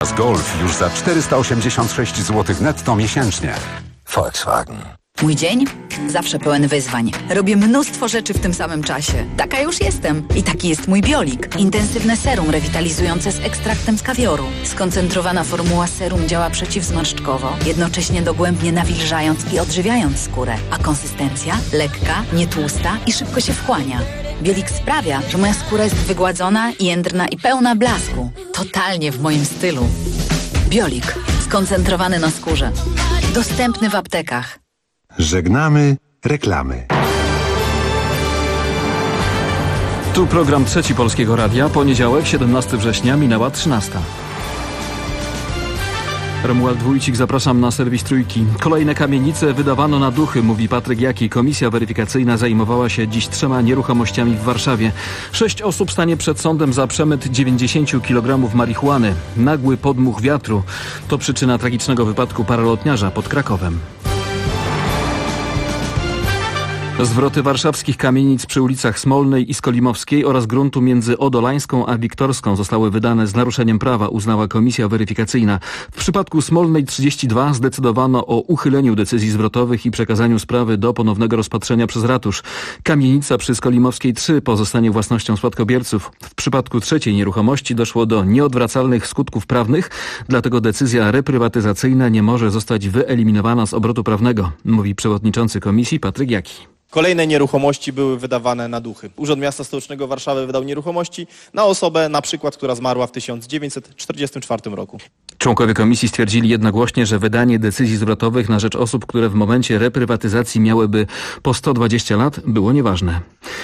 Golf już za 486 zł netto miesięcznie. Volkswagen. Mój dzień? Zawsze pełen wyzwań. Robię mnóstwo rzeczy w tym samym czasie. Taka już jestem. I taki jest mój Biolik. Intensywne serum rewitalizujące z ekstraktem z kawioru. Skoncentrowana formuła serum działa przeciwzmarszczkowo, jednocześnie dogłębnie nawilżając i odżywiając skórę. A konsystencja? Lekka, nietłusta i szybko się wchłania. Biolik sprawia, że moja skóra jest wygładzona, jędrna i pełna blasku. Totalnie w moim stylu. Biolik. Skoncentrowany na skórze. Dostępny w aptekach. Żegnamy reklamy. Tu program Trzeci Polskiego Radia. Poniedziałek, 17 września, minęła 13. Romuald Wójcik, zapraszam na serwis Trójki. Kolejne kamienice wydawano na duchy, mówi Patryk Jaki. Komisja weryfikacyjna zajmowała się dziś 3 nieruchomościami w Warszawie. 6 osób stanie przed sądem za przemyt 90 kg marihuany. Nagły podmuch wiatru to przyczyna tragicznego wypadku paralotniarza pod Krakowem. Zwroty warszawskich kamienic przy ulicach Smolnej i Skolimowskiej oraz gruntu między Odolańską a Wiktorską zostały wydane z naruszeniem prawa, uznała komisja weryfikacyjna. W przypadku Smolnej 32 zdecydowano o uchyleniu decyzji zwrotowych i przekazaniu sprawy do ponownego rozpatrzenia przez ratusz. Kamienica przy Skolimowskiej 3 pozostanie własnością spadkobierców. W przypadku trzeciej nieruchomości doszło do nieodwracalnych skutków prawnych, dlatego decyzja reprywatyzacyjna nie może zostać wyeliminowana z obrotu prawnego, mówi przewodniczący komisji Patryk Jaki. Kolejne nieruchomości były wydawane na duchy. Urząd Miasta Stołecznego Warszawy wydał nieruchomości na osobę, na przykład, która zmarła w 1944 roku. Członkowie komisji stwierdzili jednogłośnie, że wydanie decyzji zwrotowych na rzecz osób, które w momencie reprywatyzacji miałyby po 120 lat, było nieważne.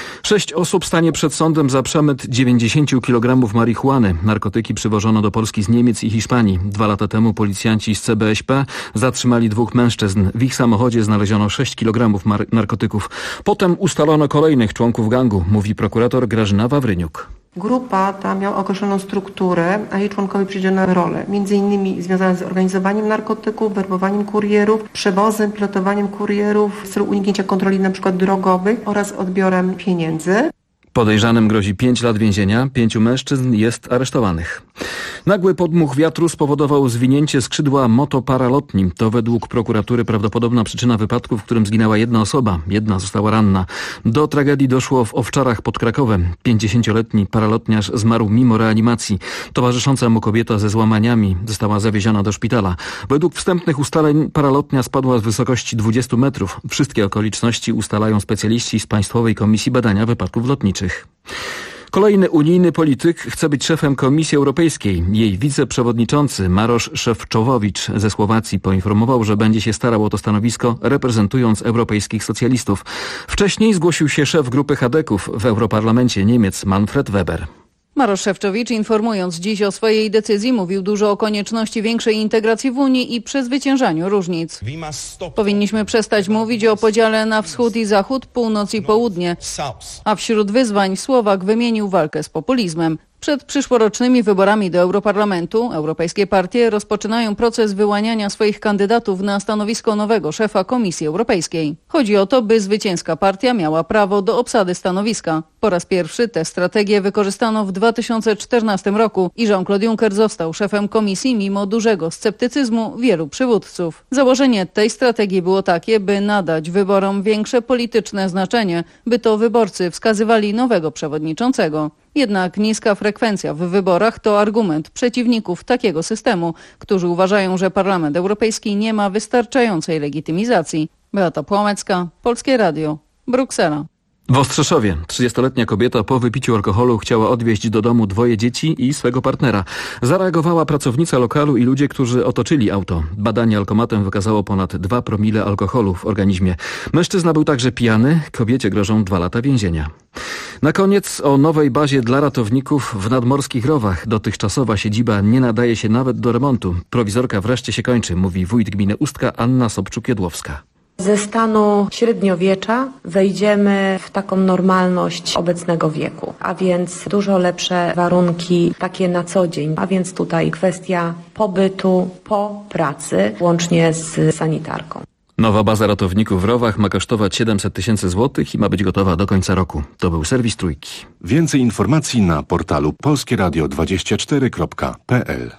6 osób stanie przed sądem za przemyt 90 kg marihuany. Narkotyki przywożono do Polski z Niemiec i Hiszpanii. 2 lata temu policjanci z CBŚP zatrzymali 2 mężczyzn. W ich samochodzie znaleziono 6 kg narkotyków. Potem ustalono kolejnych członków gangu, mówi prokurator Grażyna Wawryniuk. Grupa ta miała określoną strukturę, a jej członkowie przydzielone role, m.in. związane z organizowaniem narkotyków, werbowaniem kurierów, przewozem, pilotowaniem kurierów w celu uniknięcia kontroli np. drogowych oraz odbiorem pieniędzy. Podejrzanym grozi 5 lat więzienia, 5 mężczyzn jest aresztowanych. Nagły podmuch wiatru spowodował zwinięcie skrzydła motoparalotni. To według prokuratury prawdopodobna przyczyna wypadku, w którym zginęła 1 osoba. 1 została ranna. Do tragedii doszło w Owczarach pod Krakowem. 50-letni paralotniarz zmarł mimo reanimacji. Towarzysząca mu kobieta ze złamaniami została zawieziona do szpitala. Według wstępnych ustaleń paralotnia spadła z wysokości 20 metrów. Wszystkie okoliczności ustalają specjaliści z Państwowej Komisji Badania Wypadków Lotniczych. Kolejny unijny polityk chce być szefem Komisji Europejskiej. Jej wiceprzewodniczący Marosz Szefczowowicz ze Słowacji poinformował, że będzie się starał o to stanowisko, reprezentując europejskich socjalistów. Wcześniej zgłosił się szef grupy chadeków w Europarlamencie Niemiec Manfred Weber. Marosz Szefczowicz, informując dziś o swojej decyzji, mówił dużo o konieczności większej integracji w Unii i przezwyciężaniu różnic. Powinniśmy przestać mówić o podziale na wschód i zachód, północ i południe. A wśród wyzwań Słowak wymienił walkę z populizmem. Przed przyszłorocznymi wyborami do Europarlamentu europejskie partie rozpoczynają proces wyłaniania swoich kandydatów na stanowisko nowego szefa Komisji Europejskiej. Chodzi o to, by zwycięska partia miała prawo do obsady stanowiska. Po raz pierwszy tę strategię wykorzystano w 2014 roku i Jean-Claude Juncker został szefem komisji mimo dużego sceptycyzmu wielu przywódców. Założenie tej strategii było takie, by nadać wyborom większe polityczne znaczenie, by to wyborcy wskazywali nowego przewodniczącego. Jednak niska frekwencja w wyborach to argument przeciwników takiego systemu, którzy uważają, że Parlament Europejski nie ma wystarczającej legitymizacji. Beata Płomecka, Polskie Radio, Bruksela. W Ostrzeszowie 30-letnia kobieta po wypiciu alkoholu chciała odwieźć do domu 2 dzieci i swego partnera. Zareagowała pracownica lokalu i ludzie, którzy otoczyli auto. Badanie alkomatem wykazało ponad 2 promile alkoholu w organizmie. Mężczyzna był także pijany, kobiecie grożą 2 lata więzienia. Na koniec o nowej bazie dla ratowników w nadmorskich Rowach. Dotychczasowa siedziba nie nadaje się nawet do remontu. Prowizorka wreszcie się kończy, mówi wójt gminy Ustka Anna Sobczuk-Jedłowska. Ze stanu średniowiecza wejdziemy w taką normalność obecnego wieku, a więc dużo lepsze warunki takie na co dzień, a więc tutaj kwestia pobytu po pracy łącznie z sanitarką. Nowa baza ratowników w Rowach ma kosztować 700 000 złotych i ma być gotowa do końca roku. To był serwis Trójki. Więcej informacji na portalu polskieradio24.pl.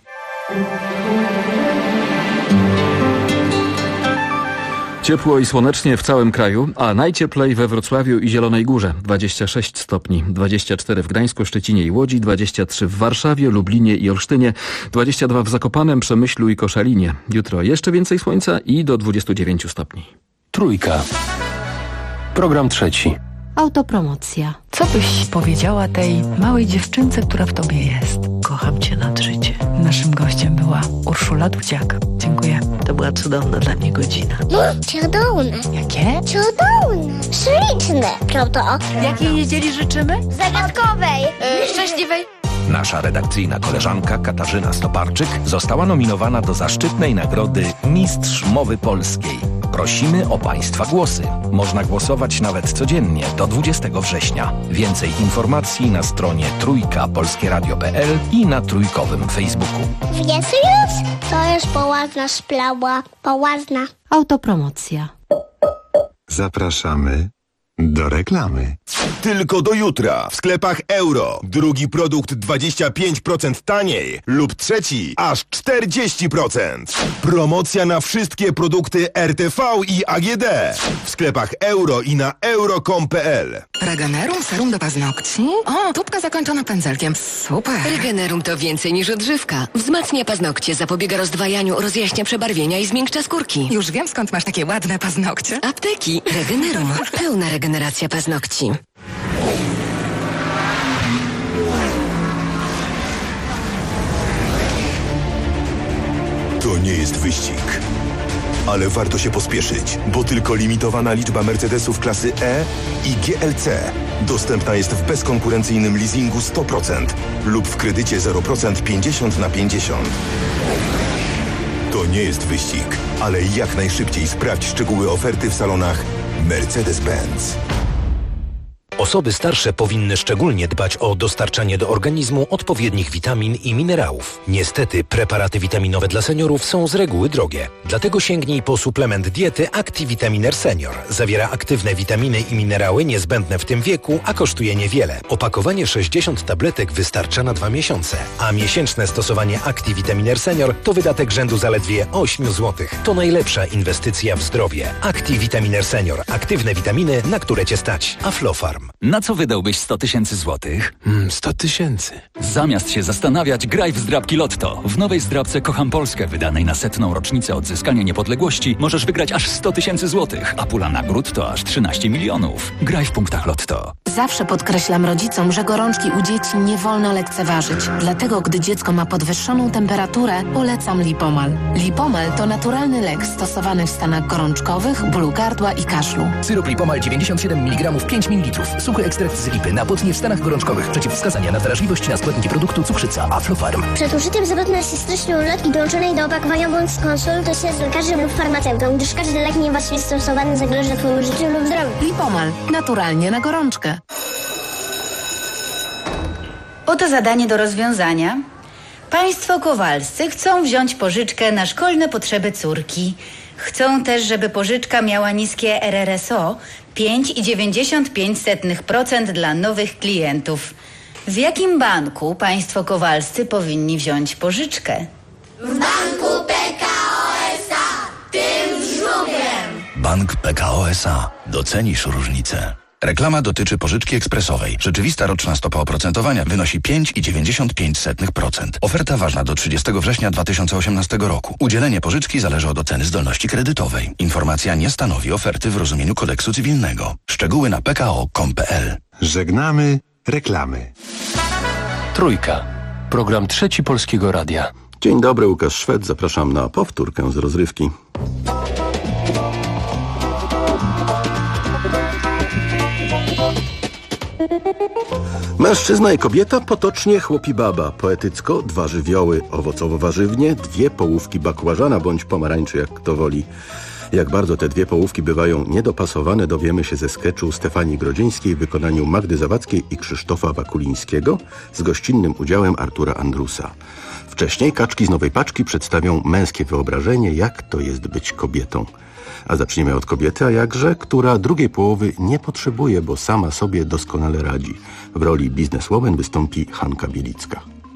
Ciepło i słonecznie w całym kraju, a najcieplej we Wrocławiu i Zielonej Górze. 26 stopni, 24 w Gdańsku, Szczecinie i Łodzi, 23 w Warszawie, Lublinie i Olsztynie, 22 w Zakopanem, Przemyślu i Koszalinie. Jutro jeszcze więcej słońca i do 29 stopni. Trójka. Program trzeci. Autopromocja. Co byś powiedziała tej małej dziewczynce, która w tobie jest? Kocham cię nad życie. Naszym gościem była Urszula Dudziak. Dziękuję. To była cudowna dla mnie godzina. Cudowne. Jakie? Cudowne. Śliczne. Prawda? Jakiej niedzieli życzymy? Zagadkowej. Szczęśliwej. Nasza redakcyjna koleżanka Katarzyna Stoparczyk została nominowana do zaszczytnej nagrody Mistrz Mowy Polskiej. Prosimy o Państwa głosy. Można głosować nawet codziennie do 20 września. Więcej informacji na stronie trójkapolskieradio.pl i na trójkowym Facebooku. Wiesz już? To jest poważna sprawa. Poważna. Autopromocja. Zapraszamy do reklamy. Tylko do jutra w sklepach Euro. Drugi produkt 25% taniej lub trzeci aż 40%. Promocja na wszystkie produkty RTV i AGD. W sklepach Euro i na euro.com.pl. Regenerum serum do paznokci? O, tubka zakończona pędzelkiem. Super. Regenerum to więcej niż odżywka. Wzmacnia paznokcie, zapobiega rozdwajaniu, rozjaśnia przebarwienia i zmiękcza skórki. Już wiem, skąd masz takie ładne paznokcie. Apteki. Regenerum. Pełna regeneracja paznokci. To nie jest wyścig, ale warto się pospieszyć, bo tylko limitowana liczba Mercedesów klasy E i GLC dostępna jest w bezkonkurencyjnym leasingu 100% lub w kredycie 0% 50/50. To nie jest wyścig, ale jak najszybciej sprawdź szczegóły oferty w salonach Mercedes-Benz. Osoby starsze powinny szczególnie dbać o dostarczanie do organizmu odpowiednich witamin i minerałów. Niestety preparaty witaminowe dla seniorów są z reguły drogie. Dlatego sięgnij po suplement diety Activitaminer Senior. Zawiera aktywne witaminy i minerały niezbędne w tym wieku, a kosztuje niewiele. Opakowanie 60 tabletek wystarcza na 2 miesiące, a miesięczne stosowanie Activitaminer Senior to wydatek rzędu zaledwie 8 zł. To najlepsza inwestycja w zdrowie. Activitaminer Senior. Aktywne witaminy, na które Cię stać. Aflofarm. Na co wydałbyś 100 000 złotych? 100 000. Zamiast się zastanawiać, graj w zdrabki Lotto. W nowej zdrabce Kocham Polskę, wydanej na 100. rocznicę odzyskania niepodległości, możesz wygrać aż 100 000 złotych, a pula nagród to aż 13 milionów. Graj w punktach Lotto. Zawsze podkreślam rodzicom, że gorączki u dzieci nie wolno lekceważyć. Dlatego, gdy dziecko ma podwyższoną temperaturę, polecam Lipomal. Lipomal to naturalny lek stosowany w stanach gorączkowych, bólu gardła i kaszlu. Syrop Lipomal 97 mg 5 ml. Suchy ekstrakt z lipy na potnie w stanach gorączkowych. Przeciwwskazania na wrażliwość na składniki produktu cukrzyca Aflofarm. Przed użyciem zwrotne stycznej ulotki dołączonej do opakowania bądź skonsultuj się z lekarzem lub farmaceutą, gdyż każdy lek niewłaściwie stosowany zagroży Twojemu życiu lub zdrowiu. Lipomal. Naturalnie na gorączkę. Oto zadanie do rozwiązania. Państwo Kowalscy chcą wziąć pożyczkę na szkolne potrzeby córki. Chcą też, żeby pożyczka miała niskie RRSO 5,95% dla nowych klientów. W jakim banku państwo Kowalscy powinni wziąć pożyczkę? W banku PKO SA, tym żółwiem. Bank PKO SA. Docenisz różnicę. Reklama dotyczy pożyczki ekspresowej. Rzeczywista roczna stopa oprocentowania wynosi 5,95%. Oferta ważna do 30 września 2018 roku. Udzielenie pożyczki zależy od oceny zdolności kredytowej. Informacja nie stanowi oferty w rozumieniu kodeksu cywilnego. Szczegóły na pko.com.pl. Żegnamy reklamy. Trójka. Program trzeci Polskiego Radia. Dzień dobry, Łukasz Szwed. Zapraszam na powtórkę z rozrywki. Mężczyzna i kobieta, potocznie chłop i baba. Poetycko 2 żywioły, owocowo-warzywnie 2 połówki bakłażana bądź pomarańczy, jak kto woli. Jak bardzo te 2 połówki bywają niedopasowane, dowiemy się ze sketchu Stefanii Grodzieńskiej w wykonaniu Magdy Zawadzkiej i Krzysztofa Wakulińskiego z gościnnym udziałem Artura Andrusa. Wcześniej kaczki z nowej paczki przedstawią męskie wyobrażenie, jak to jest być kobietą. A zaczniemy od kobiety, a jakże, która drugiej połowy nie potrzebuje, bo sama sobie doskonale radzi. W roli bizneswoman wystąpi Hanka Bielicka.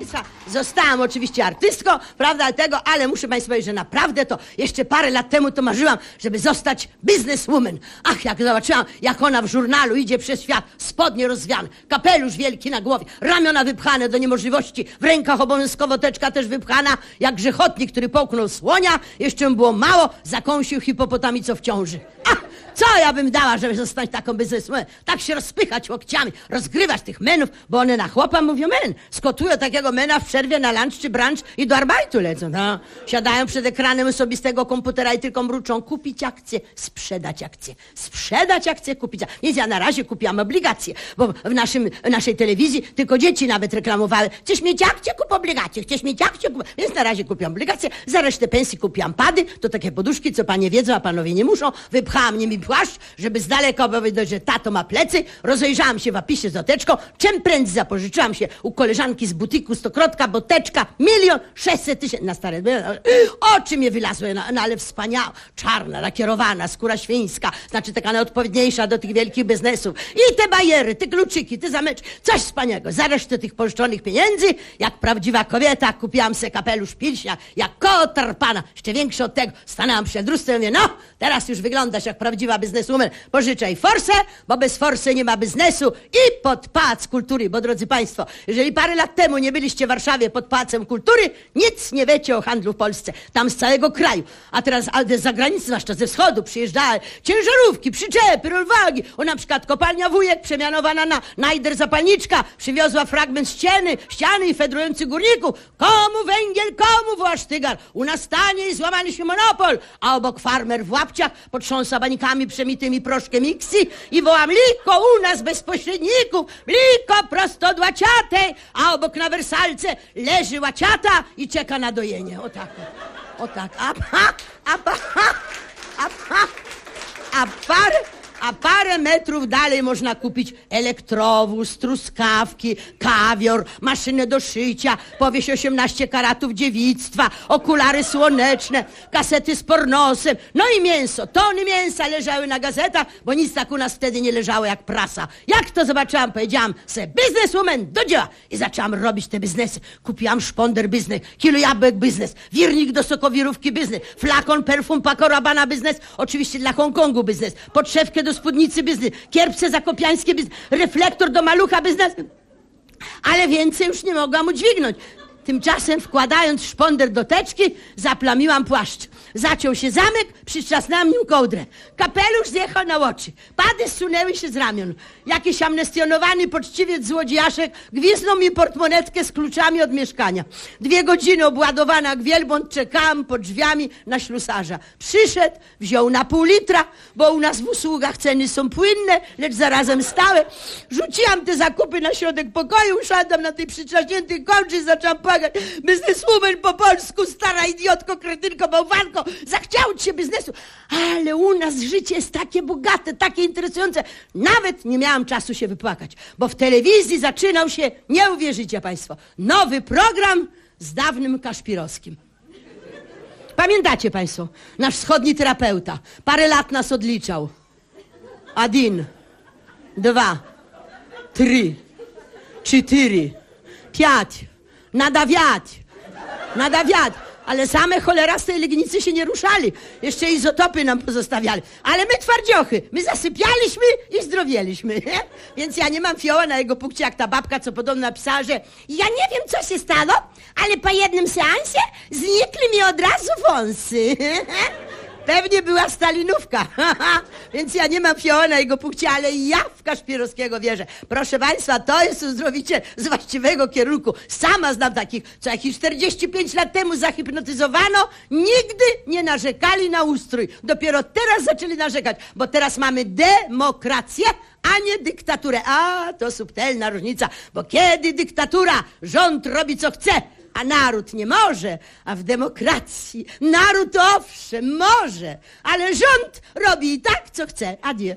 Zostałam oczywiście artystką, prawda, ale muszę Państwu powiedzieć, że naprawdę to jeszcze parę lat temu to marzyłam, żeby zostać businesswoman. Ach, jak zobaczyłam, jak ona w żurnalu idzie przez świat, spodnie rozwiane, kapelusz wielki na głowie, ramiona wypchane do niemożliwości, w rękach obowiązkowo teczka też wypchana, jak grzechotnik, który połknął słonia, jeszcze mu było mało, zakąsił hipopotamicą w ciąży. Ach, co ja bym dała, żeby zostać taką biznesmenem? Tak się rozpychać łokciami, rozgrywać tych menów, bo one na chłopa mówią men. Skotują takiego mena w przerwie na lunch czy brunch i do arbajtu lecą. No. Siadają przed ekranem osobistego komputera i tylko mruczą kupić akcję, sprzedać akcję. Sprzedać akcję, kupić akcję. Więc ja na razie kupiłam obligacje, bo w naszej telewizji tylko dzieci nawet reklamowały. Chcesz mieć akcję, kup obligacje. Chcesz mieć akcję, kup... Więc na razie kupiłam obligacje. Za resztę pensji kupiłam pady. To takie poduszki, co panie wiedzą, a panowie nie muszą. Wypchałam nimi płaszcz, żeby z daleka powiedzieć, że tato ma plecy. Rozejrzałam się w apisie z oteczką. Czym prędzej zapożyczyłam się u koleżanki z butiku Stokrotka, bo teczka 1 600 000 na stare. Oczy mnie wylazły, no ale wspaniała, czarna, lakierowana, skóra świńska, znaczy taka najodpowiedniejsza do tych wielkich biznesów. I te bajery, te kluczyki, te zameczki, coś wspaniałego. Za resztę tych pożyczonych pieniędzy, jak prawdziwa kobieta, kupiłam se kapelusz pilśnia, jak koło tarpana, jeszcze większy od tego. Stanęłam przed lustrem i mówię, no, teraz już wyglądasz jak prawdziwa bizneswoman. Pożyczaj forsę, bo bez forsy nie ma biznesu i pod Pałac Kultury, bo drodzy Państwo, jeżeli parę lat temu nie byliście w Warszawie pod Pałacem Kultury, nic nie wiecie o handlu w Polsce. Tam z całego kraju. A teraz z zagranicy, zwłaszcza ze wschodu, przyjeżdżały ciężarówki, przyczepy, rolwagi. O, na przykład kopalnia Wujek, przemianowana na Najder Zapalniczka, przywiozła fragment ściany i fedrujących górników. Komu węgiel, komu Własztygar? U nas taniej złamany się monopol. A obok farmer w łapciach potrząsa bańkami przemytymi proszkiem Ixi i woła mliko u nas bez pośredników, mliko prosto od łaciatej, a obok na wersalce leży łaciata i czeka na dojenie. O tak, o tak. A parę metrów dalej można kupić elektrowóz, truskawki, kawior, maszynę do szycia, powieść 18 karatów dziewictwa, okulary słoneczne, kasety z pornosem, no i mięso. Tony mięsa leżały na gazetach, bo nic tak u nas wtedy nie leżało jak prasa. Jak to zobaczyłam, powiedziałam se, bizneswoman, do dzieła. I zaczęłam robić te biznesy. Kupiłam szponder biznes, kilo jabłek biznes, wirnik do sokowirówki biznes, flakon perfum Paco Rabanne biznes, oczywiście dla Hongkongu biznes, podszewkę do spódnicy biznes, kierpce zakopiańskie biznes, reflektor do malucha biznes. Ale więcej już nie mogłam udźwignąć. Tymczasem, wkładając szponder do teczki, zaplamiłam płaszcz. Zaciął się zamek, przytrzasnęłam nim kołdrę. Kapelusz zjechał na oczy. Pady zsunęły się z ramion. Jakiś amnestionowany poczciwiec złodziejaszek gwiznął mi portmonetkę z kluczami od mieszkania. 2 godziny obładowana jak wielbłąd czekałam pod drzwiami na ślusarza. Przyszedł, wziął na pół litra, bo u nas w usługach ceny są płynne, lecz zarazem stałe. Rzuciłam te zakupy na środek pokoju, usiadłam na tej przytrzaśniętej kołdrze i zaczęłam płakać. Bizneswoman po polsku, stara idiotko, kretynko, bałwanko, zachciało ci się biznesu. Ale u nas życie jest takie bogate, takie interesujące. Nawet nie miałam czasu się wypłakać, bo w telewizji zaczynał się, nie uwierzycie Państwo, nowy program z dawnym Kaszpirowskim. Pamiętacie Państwo, nasz wschodni terapeuta, parę lat nas odliczał. 1, 2, 3, 4, 5, nada wiatr. Ale same cholera z tej Legnicy się nie ruszali. Jeszcze izotopy nam pozostawiali. Ale my twardziochy, my zasypialiśmy i zdrowieliśmy. Nie? Więc ja nie mam fioła na jego pukcie jak ta babka, co podobno napisała, że ja nie wiem, co się stało, ale po jednym seansie znikli mi od razu wąsy. Pewnie była stalinówka. Więc ja nie mam fioła na jego punkcie, ale ja w Kaszpirowskiego wierzę. Proszę Państwa, to jest uzdrowiciel z właściwego kierunku. Sama znam takich, co jakieś 45 lat temu zahipnotyzowano, nigdy nie narzekali na ustrój. Dopiero teraz zaczęli narzekać, bo teraz mamy demokrację, a nie dyktaturę. A, to subtelna różnica, bo kiedy dyktatura, rząd robi co chce, a naród nie może, a w demokracji naród owszem może, ale rząd robi i tak, co chce. Adieu.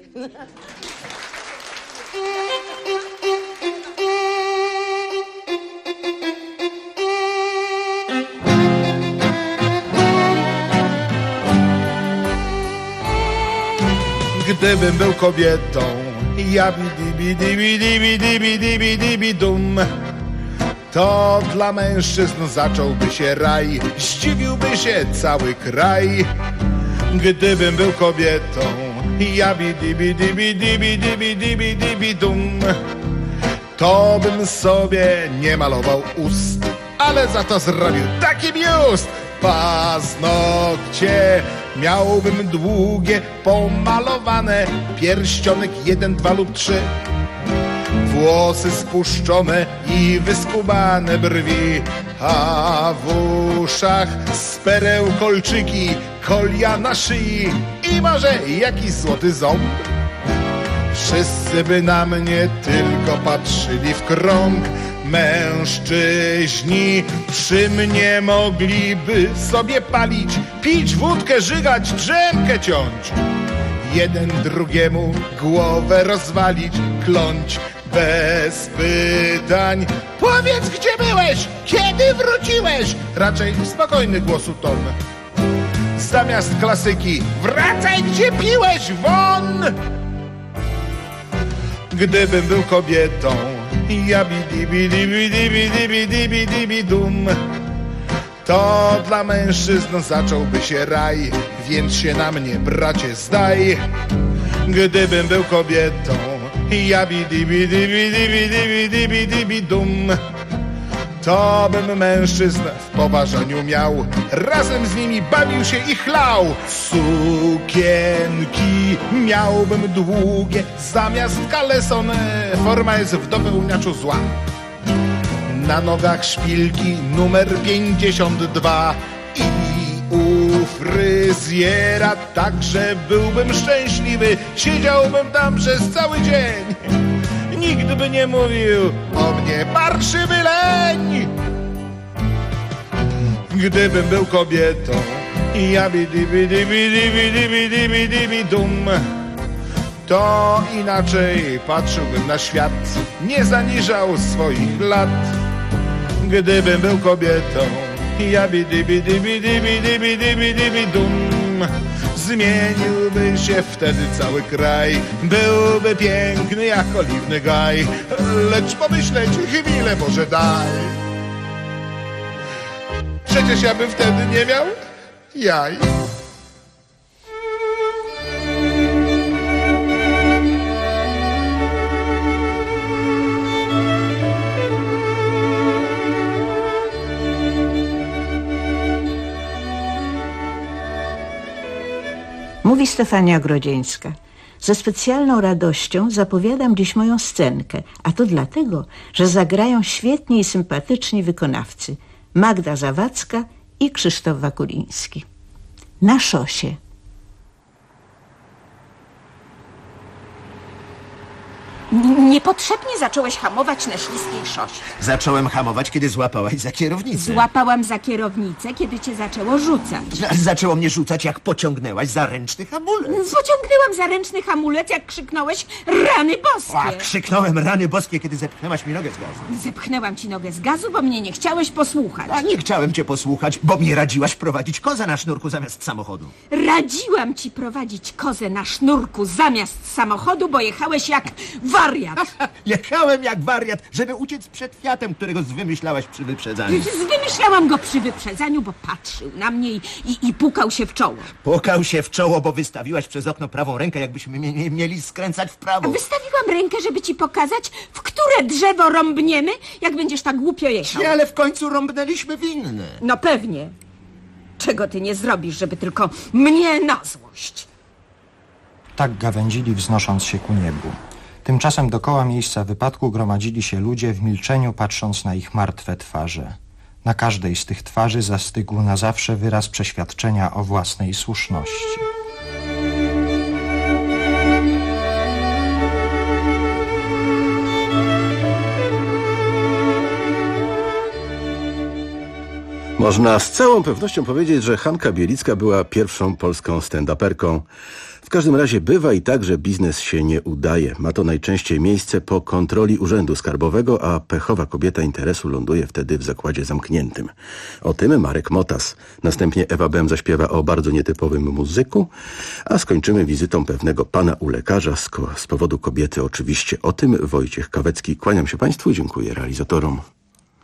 Gdybym był kobietą, ja dibi dibi dibi dibi dibi dibi dum, to dla mężczyzn zacząłby się raj, zdziwiłby się cały kraj. Gdybym był kobietą, ja dibi dibi dibi dibi dibi dibi dum, to bym sobie nie malował ust, ale za to zrobił taki biust. Paznokcie miałbym długie, pomalowane, pierścionek 1, 2 lub 3, włosy spuszczone i wyskubane brwi, a w uszach z pereł kolczyki, kolia na szyi i może jakiś złoty ząb. Wszyscy by na mnie tylko patrzyli w krąg. Mężczyźni przy mnie mogliby sobie palić, pić wódkę, żygać, drzemkę ciąć, jeden drugiemu głowę rozwalić, kląć bez pytań. Powiedz, gdzie byłeś, kiedy wróciłeś? Raczej spokojny głosu ton. Zamiast klasyki, wracaj, gdzie piłeś, won! Gdybym był kobietą, ja dibi dibi dibi dibi dibi dibi dum, to dla mężczyzn zacząłby się raj, więc się na mnie, bracie, zdaj. Gdybym był kobietą, ja dibi dibi dibi dibi dibi dibi dum, to bym mężczyzn w poważaniu miał, razem z nimi bawił się i chlał. Sukienki miałbym długie, zamiast kaleson, forma jest w dopełniaczu zła. Na nogach szpilki numer 52 i u fryzjera, tak że byłbym szczęśliwy, siedziałbym tam przez cały dzień. Nikt by nie mówił o mnie parszywy leń. Gdybym był kobietą, ja dibi dibi dibi dibi dibi dibi dum, to inaczej patrzyłbym na świat, nie zaniżał swoich lat. Gdybym był kobietą, ja dibi dibi dibi dibi dibi dibi dum, zmieniłby się wtedy cały kraj, byłby piękny jak oliwny gaj. Lecz pomyśleć chwilę może daj, przecież ja bym wtedy nie miał jaj. Mówi Stefania Grodzieńska. Ze specjalną radością zapowiadam dziś moją scenkę, a to dlatego, że zagrają świetni i sympatyczni wykonawcy Magda Zawadzka i Krzysztof Wakuliński. Na szosie. Niepotrzebnie zacząłeś hamować na śliskiej szosie. Zacząłem hamować, kiedy złapałaś za kierownicę. Złapałam za kierownicę, kiedy cię zaczęło rzucać. Zaczęło mnie rzucać, jak pociągnęłaś za ręczny hamulec. Pociągnęłam za ręczny hamulec, jak krzyknąłeś rany boskie. A, krzyknąłem rany boskie, kiedy zepchnęłaś mi nogę z gazu. Zepchnęłam ci nogę z gazu, bo mnie nie chciałeś posłuchać. A nie chciałem cię posłuchać, bo mi radziłaś prowadzić kozę na sznurku zamiast samochodu. Radziłam ci prowadzić kozę na sznurku zamiast samochodu, bo jechałeś jak wariat. Jechałem jak wariat, żeby uciec przed Fiatem, którego zwymyślałaś przy wyprzedzaniu. Zwymyślałam go przy wyprzedzaniu, bo patrzył na mnie i pukał się w czoło. Pukał się w czoło, bo wystawiłaś przez okno prawą rękę, jakbyśmy mieli skręcać w prawo. Wystawiłam rękę, żeby ci pokazać, w które drzewo rąbniemy, jak będziesz tak głupio jechał. Nie, ale w końcu rąbnęliśmy w inne. No pewnie. Czego ty nie zrobisz, żeby tylko mnie na złość? Tak gawędzili, wznosząc się ku niebu. Tymczasem dokoła miejsca wypadku gromadzili się ludzie w milczeniu, patrząc na ich martwe twarze. Na każdej z tych twarzy zastygł na zawsze wyraz przeświadczenia o własnej słuszności. Można z całą pewnością powiedzieć, że Hanka Bielicka była pierwszą polską stand-uperką. W każdym razie bywa i tak, że biznes się nie udaje. Ma to najczęściej miejsce po kontroli Urzędu Skarbowego, a pechowa kobieta interesu ląduje wtedy w zakładzie zamkniętym. O tym Marek Motas. Następnie Ewa Bem zaśpiewa o bardzo nietypowym muzyku, a skończymy wizytą pewnego pana u lekarza z powodu kobiety oczywiście. O tym Wojciech Kawecki. Kłaniam się Państwu, dziękuję realizatorom.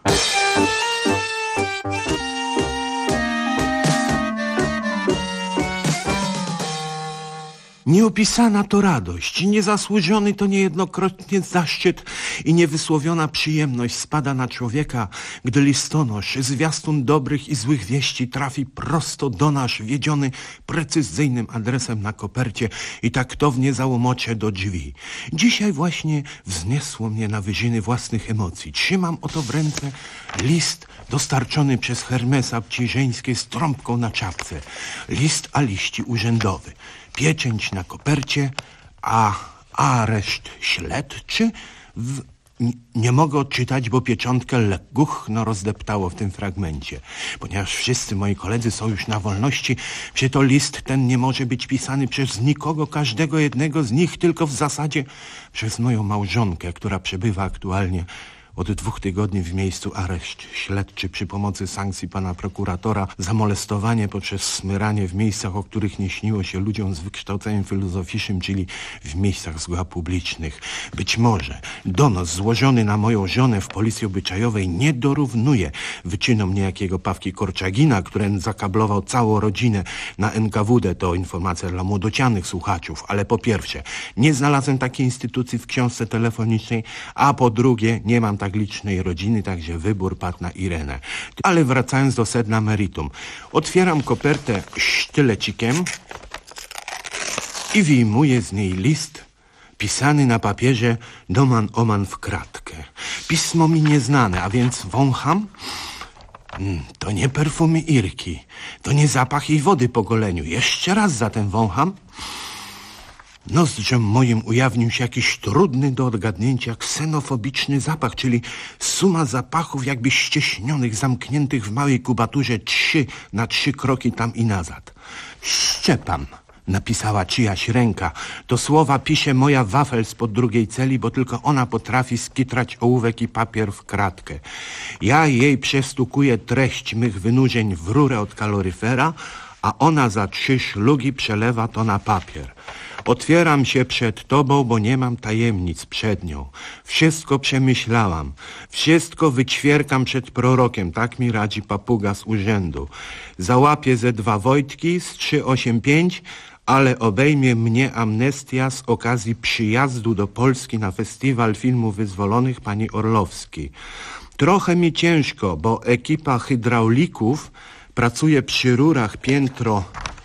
Nieopisana to radość, niezasłużony to niejednokrotnie zaszczyt i niewysłowiona przyjemność spada na człowieka, gdy listonosz, zwiastun dobrych i złych wieści trafi prosto do nas, wiedziony precyzyjnym adresem na kopercie i taktownie załomocze do drzwi. Dzisiaj właśnie wzniosło mnie na wyżyny własnych emocji. Trzymam oto w ręce list dostarczony przez Hermesa Pciżeńskie z trąbką na czapce. List aliści urzędowy. Pieczęć na kopercie, a areszt śledczy nie mogę odczytać, bo pieczątkę lekkuchno rozdeptało w tym fragmencie. Ponieważ wszyscy moi koledzy są już na wolności, przeto list ten nie może być pisany przez nikogo, każdego jednego z nich, tylko w zasadzie przez moją małżonkę, która przebywa aktualnie od 2 tygodni w miejscu areszt śledczy przy pomocy sankcji pana prokuratora za molestowanie poprzez smyranie w miejscach, o których nie śniło się ludziom z wykształceniem filozoficznym, czyli w miejscach zła publicznych. Być może donos złożony na moją żonę w policji obyczajowej nie dorównuje wyczynom niejakiego Pawki Korczagina, który zakablował całą rodzinę na NKWD. To informacja dla młodocianych słuchaczów. Ale po pierwsze, nie znalazłem takiej instytucji w książce telefonicznej, a po drugie, nie mam tak licznej rodziny, także wybór padł na Irenę. Ale wracając do sedna meritum. Otwieram kopertę sztylecikiem i wyjmuję z niej list pisany na papierze doman oman w kratkę. Pismo mi nieznane, a więc wącham. To nie perfumy Irki, to nie zapach jej wody po goleniu. Jeszcze raz zatem wącham. Nozdrzem moim ujawnił się jakiś trudny do odgadnięcia ksenofobiczny zapach, czyli suma zapachów jakby ścieśnionych, zamkniętych w małej kubaturze 3 na 3 kroki tam i nazad. Szczepan, napisała czyjaś ręka. To słowa pisze moja wafel spod drugiej celi, bo tylko ona potrafi skitrać ołówek i papier w kratkę. Ja jej przestukuję treść mych wynurzeń w rurę od kaloryfera, a ona za 3 szlugi przelewa to na papier. Otwieram się przed tobą, bo nie mam tajemnic przed nią. Wszystko przemyślałam. Wszystko wyćwierkam przed prorokiem. Tak mi radzi papuga z urzędu. Załapię ze 2 Wojtki z 385, ale obejmie mnie amnestia z okazji przyjazdu do Polski na festiwal filmów wyzwolonych pani Orlowskiej. Trochę mi ciężko, bo ekipa hydraulików pracuje przy rurach piętro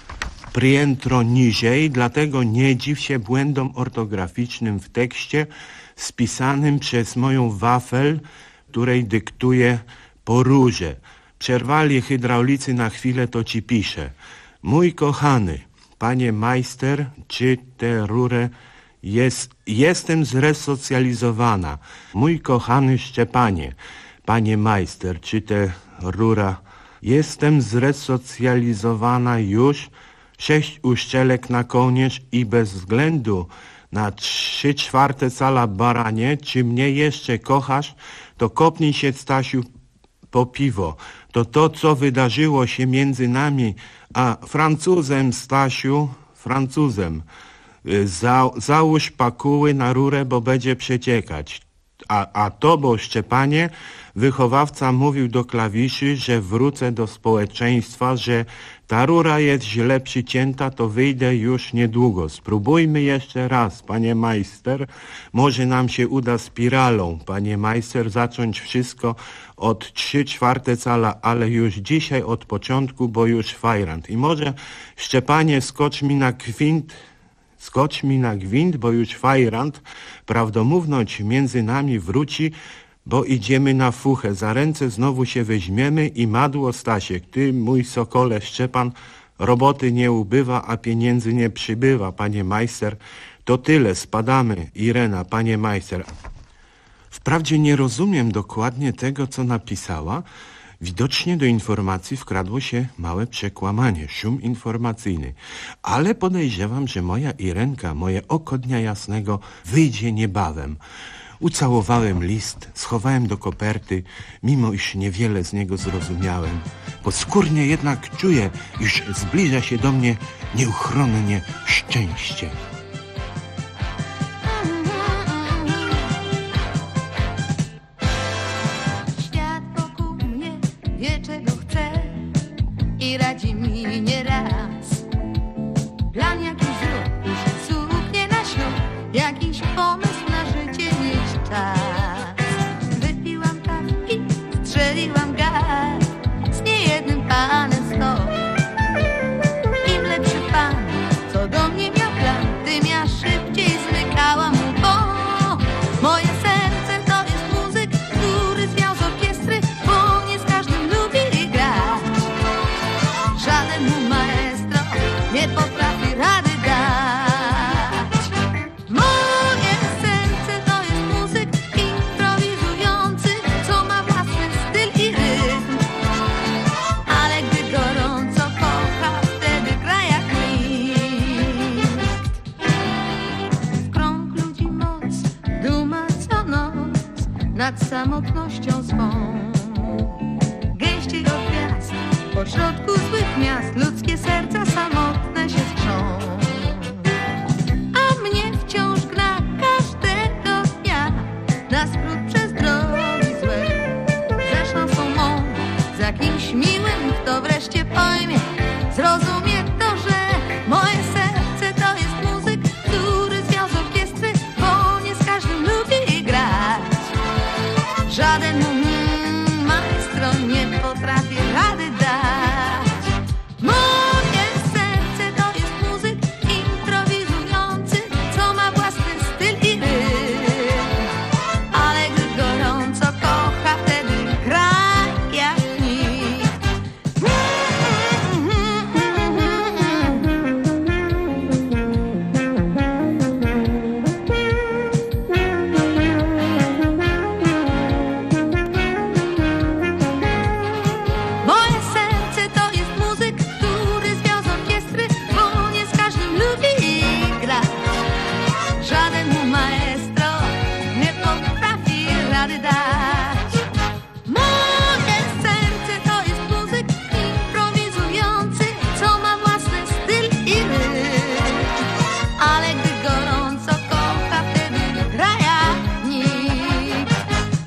niżej, dlatego nie dziw się błędom ortograficznym w tekście spisanym przez moją wafel, której dyktuję po rurze. Przerwali hydraulicy na chwilę, to ci piszę. Mój kochany, panie majster, czy tę rurę jestem zresocjalizowana. Mój kochany Szczepanie, panie majster, czy tę rura jestem zresocjalizowana już. 6 uszczelek na kołnierz i bez względu na 3/4 cala baranie, czy mnie jeszcze kochasz, to kopnij się, Stasiu, po piwo. To, co wydarzyło się między nami a Francuzem, Stasiu, Francuzem. Załóż pakuły na rurę, bo będzie przeciekać. A tobą, Szczepanie, wychowawca mówił do klawiszy, że wrócę do społeczeństwa, że ta rura jest źle przycięta, to wyjdę już niedługo. Spróbujmy jeszcze raz, panie majster. Może nam się uda spiralą, panie majster, zacząć wszystko od 3/4 cala, ale już dzisiaj od początku, bo już fajrant. I może, Szczepanie, skocz mi na gwint, bo już fajrant, prawdomówność między nami wróci, bo idziemy na fuchę. Za ręce znowu się weźmiemy i madło, Stasiek, ty, mój sokole Szczepan, roboty nie ubywa, a pieniędzy nie przybywa, panie majster. To tyle, spadamy. Irena, panie majster. Wprawdzie nie rozumiem dokładnie tego, co napisała. Widocznie do informacji wkradło się małe przekłamanie, szum informacyjny. Ale podejrzewam, że moja Irenka, moje oko dnia jasnego, wyjdzie niebawem. Ucałowałem list, schowałem do koperty, mimo iż niewiele z niego zrozumiałem. Podskórnie jednak czuję, iż zbliża się do mnie nieuchronnie szczęście. i nie raz. Plan jakiś zrób, suknie na ślub, jakiś pomysł na życie mieć czas. Wypiłam kawki, strzeliłam gaz, z niejednym panem stop. Im lepszy pan, co do mnie miał plan, tym ja szybciej zmykałam mu, bo moje serce to jest muzyk, który zwiał z orkiestry, bo nie z każdym lubi grać. Żaden mu maestro nie potrafi rady dać. Moje serce to jest muzyk improwizujący, co ma własny styl i rytm. Ale gdy gorąco kocha, wtedy gra jak nikt. W krąg ludzi moc, duma co noc nad samotnością swą. Gęściej od gwiazd, pośrodku złych miast, ludzkie serca samotne się skrzą. A mnie wciąż gra każdego dnia na skrót przez drogi złe. Ze szansą mą, za kimś miłym, kto wreszcie pojmie, zrozumie to, że moje serce to jest muzyk, który zwiał z orkiestry, bo nie z każdym lubi grać. Żaden mu maestro nie potrafi rady dać. Moje serce to jest muzyk improwizujący, co ma własny styl i rytm. Ale gdy gorąco kocha, wtedy gra jak nikt. Moje serce to jest muzyk, który zwiał z orkiestry, bo nie z każdym lubi grać. Żaden mu maestro nie potrafi rady dać. Moje serce to jest muzyk improwizujący, co ma własny styl i rytm. Ale gdy gorąco kocha, wtedy gra jak nikt.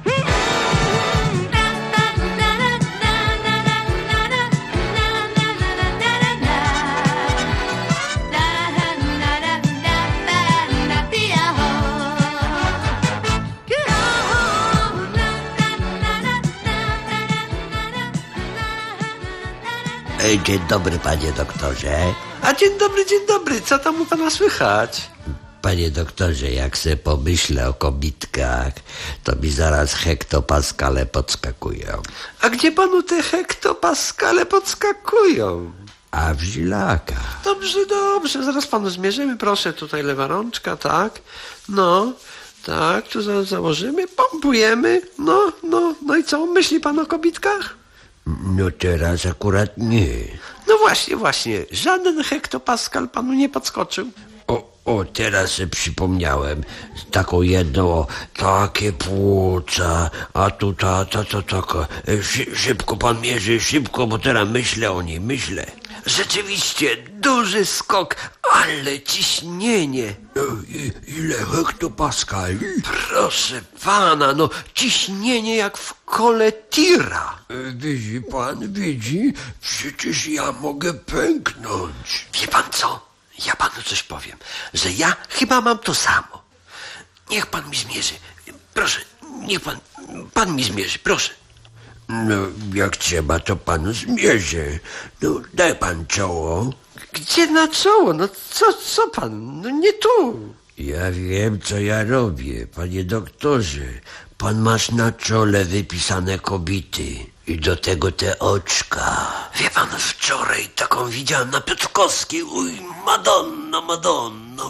Dzień dobry, panie doktorze. A dzień dobry, co tam u pana słychać? Panie doktorze, jak se pomyślę o kobitkach, to mi zaraz hektopaskale podskakują. A gdzie panu te hektopaskale podskakują? A w żilakach. Dobrze, zaraz panu zmierzymy, proszę, tutaj lewa rączka, tak, no, tak, tu założymy, pompujemy, no i co, myśli pan o kobitkach? No teraz akurat nie. No właśnie, żaden hektopaskal panu nie podskoczył. O, teraz sobie przypomniałem taką jedną, takie płuca, a tu ta taka, szybko pan mierzy, szybko, bo teraz myślę o niej. Rzeczywiście, duży skok, ale ciśnienie. Ile hektopaskali? Proszę pana, no ciśnienie jak w kole tira. Widzi pan, przecież ja mogę pęknąć. Wie pan co? Ja panu coś powiem, że ja chyba mam to samo. Niech pan mi zmierzy. Proszę, niech pan mi zmierzy, proszę. No, jak trzeba, to panu zmierzę. No, daj pan czoło. Gdzie na czoło? No co pan? No nie tu. Ja wiem, co ja robię, panie doktorze. Pan masz na czole wypisane kobiety. I do tego te oczka. Wie pan, wczoraj taką widziałem na Piotrkowskiej. Uj, Madonna.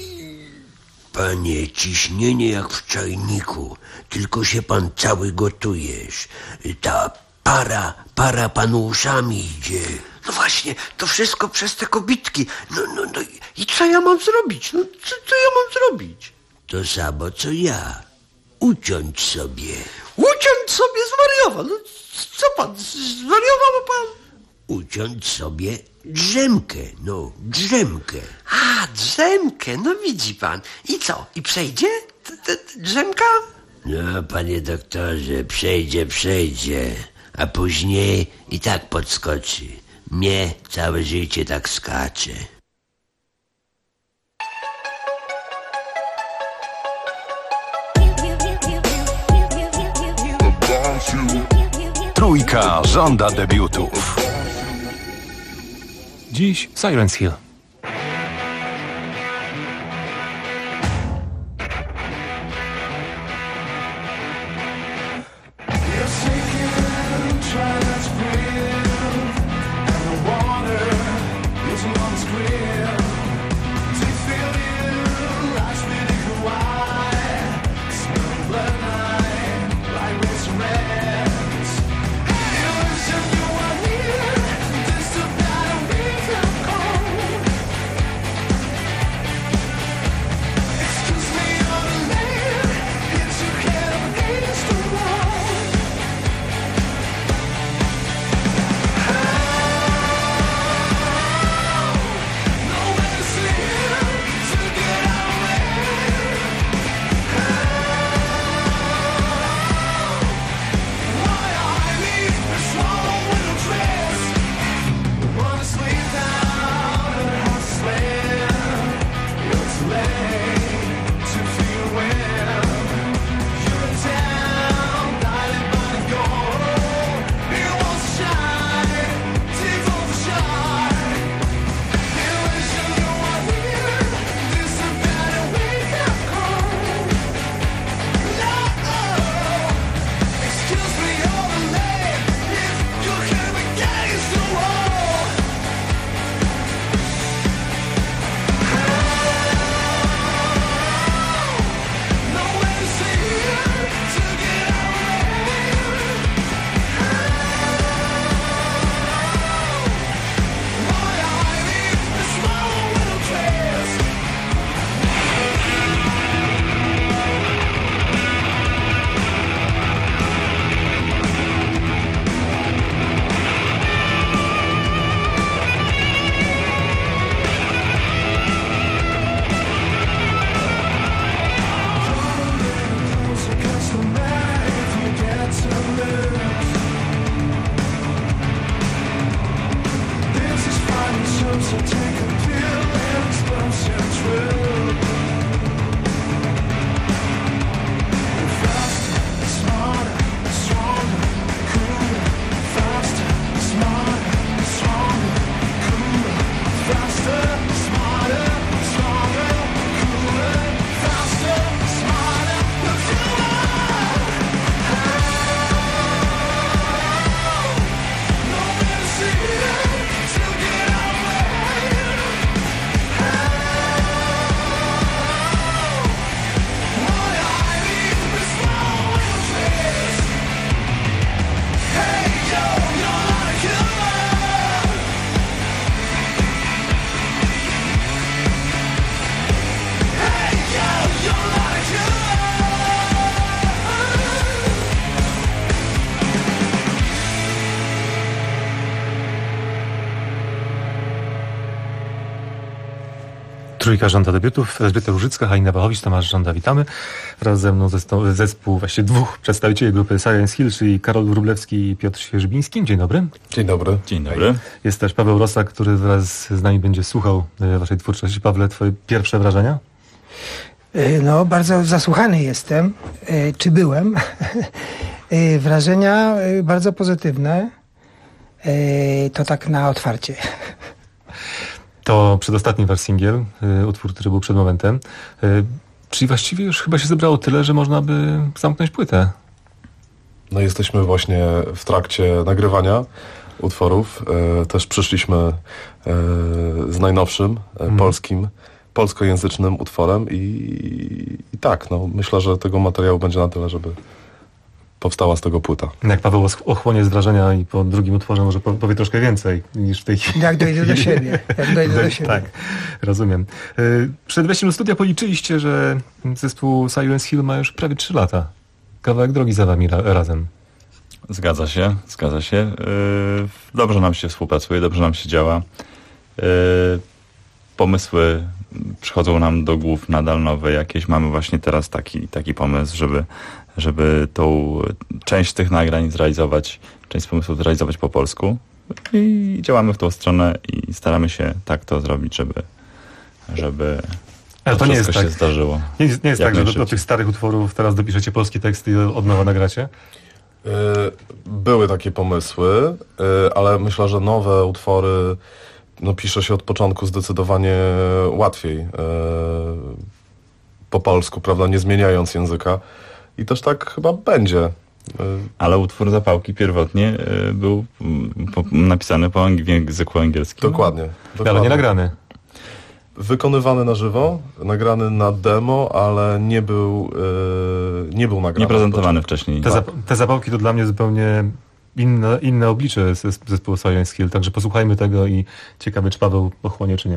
Panie, ciśnienie jak w czajniku. Tylko się pan cały gotujesz. Ta para panu uszami idzie. No właśnie, to wszystko przez te kobitki. No i co ja mam zrobić? No co ja mam zrobić? To samo co ja. Uciąć sobie. Uciąć sobie? Zwariował. No co pan, zwariował pan? Uciąć sobie drzemkę, drzemkę. A, drzemkę, no widzi pan. I co, i przejdzie drzemka? No, panie doktorze, przejdzie, a później i tak podskoczy. Mnie całe życie tak skacze. Trójka żąda debiutów. Dziś Silence Hill. Trójka żąda debiutów. Elżbieta Różycka, Halina Wachowicz, Tomasz Żąda. Witamy. Wraz ze mną zespół właściwie dwóch przedstawicieli grupy Silence Hill, czyli Karol Wróblewski i Piotr Świerzbiński. Dzień dobry. Dzień dobry. Dzień dobry. Jest też Paweł Rosak, który wraz z nami będzie słuchał waszej twórczości. Pawle, twoje pierwsze wrażenia? No, bardzo zasłuchany jestem. Czy byłem? Wrażenia bardzo pozytywne. To tak na otwarcie. To przedostatni wasz singiel, utwór, który był przed momentem. Czyli właściwie już chyba się zebrało tyle, że można by zamknąć płytę. No jesteśmy właśnie w trakcie nagrywania utworów. Też przyszliśmy z najnowszym, polskojęzycznym utworem i tak, no myślę, że tego materiału będzie na tyle, żeby powstała z tego płyta. Jak Paweł ochłonie z wrażenia i po drugim utworze może powie troszkę więcej niż w tej chwili. Jak dojdę do siebie. Tak, rozumiem. Przed wejściem do studia policzyliście, że zespół Silence Hill ma już prawie 3 lata. Kawałek drogi za wami razem. Zgadza się. Dobrze nam się współpracuje, dobrze nam się działa. Pomysły przychodzą nam do głów nadal nowe jakieś. Mamy właśnie teraz taki pomysł, żeby tą część tych nagrań zrealizować, część pomysłów zrealizować po polsku. i działamy w tą stronę i staramy się tak to zrobić, żeby ale to nie jest się tak. Zdarzyło. Nie jest tak, że do tych starych utworów teraz dopiszecie polskie teksty i od nowa nagracie? Były takie pomysły, ale myślę, że nowe utwory pisze się od początku zdecydowanie łatwiej po polsku, prawda, nie zmieniając języka. I też tak chyba będzie. Ale utwór Zapałki pierwotnie był napisany w języku angielskim. Dokładnie. Ale nie nagrany. Wykonywany na żywo, nagrany na demo, ale nie był nagrany. Nie prezentowany wcześniej. Te Zapałki to dla mnie zupełnie inne oblicze zespołu Silence Hill, także posłuchajmy tego i ciekawe, czy Paweł pochłonie, czy nie.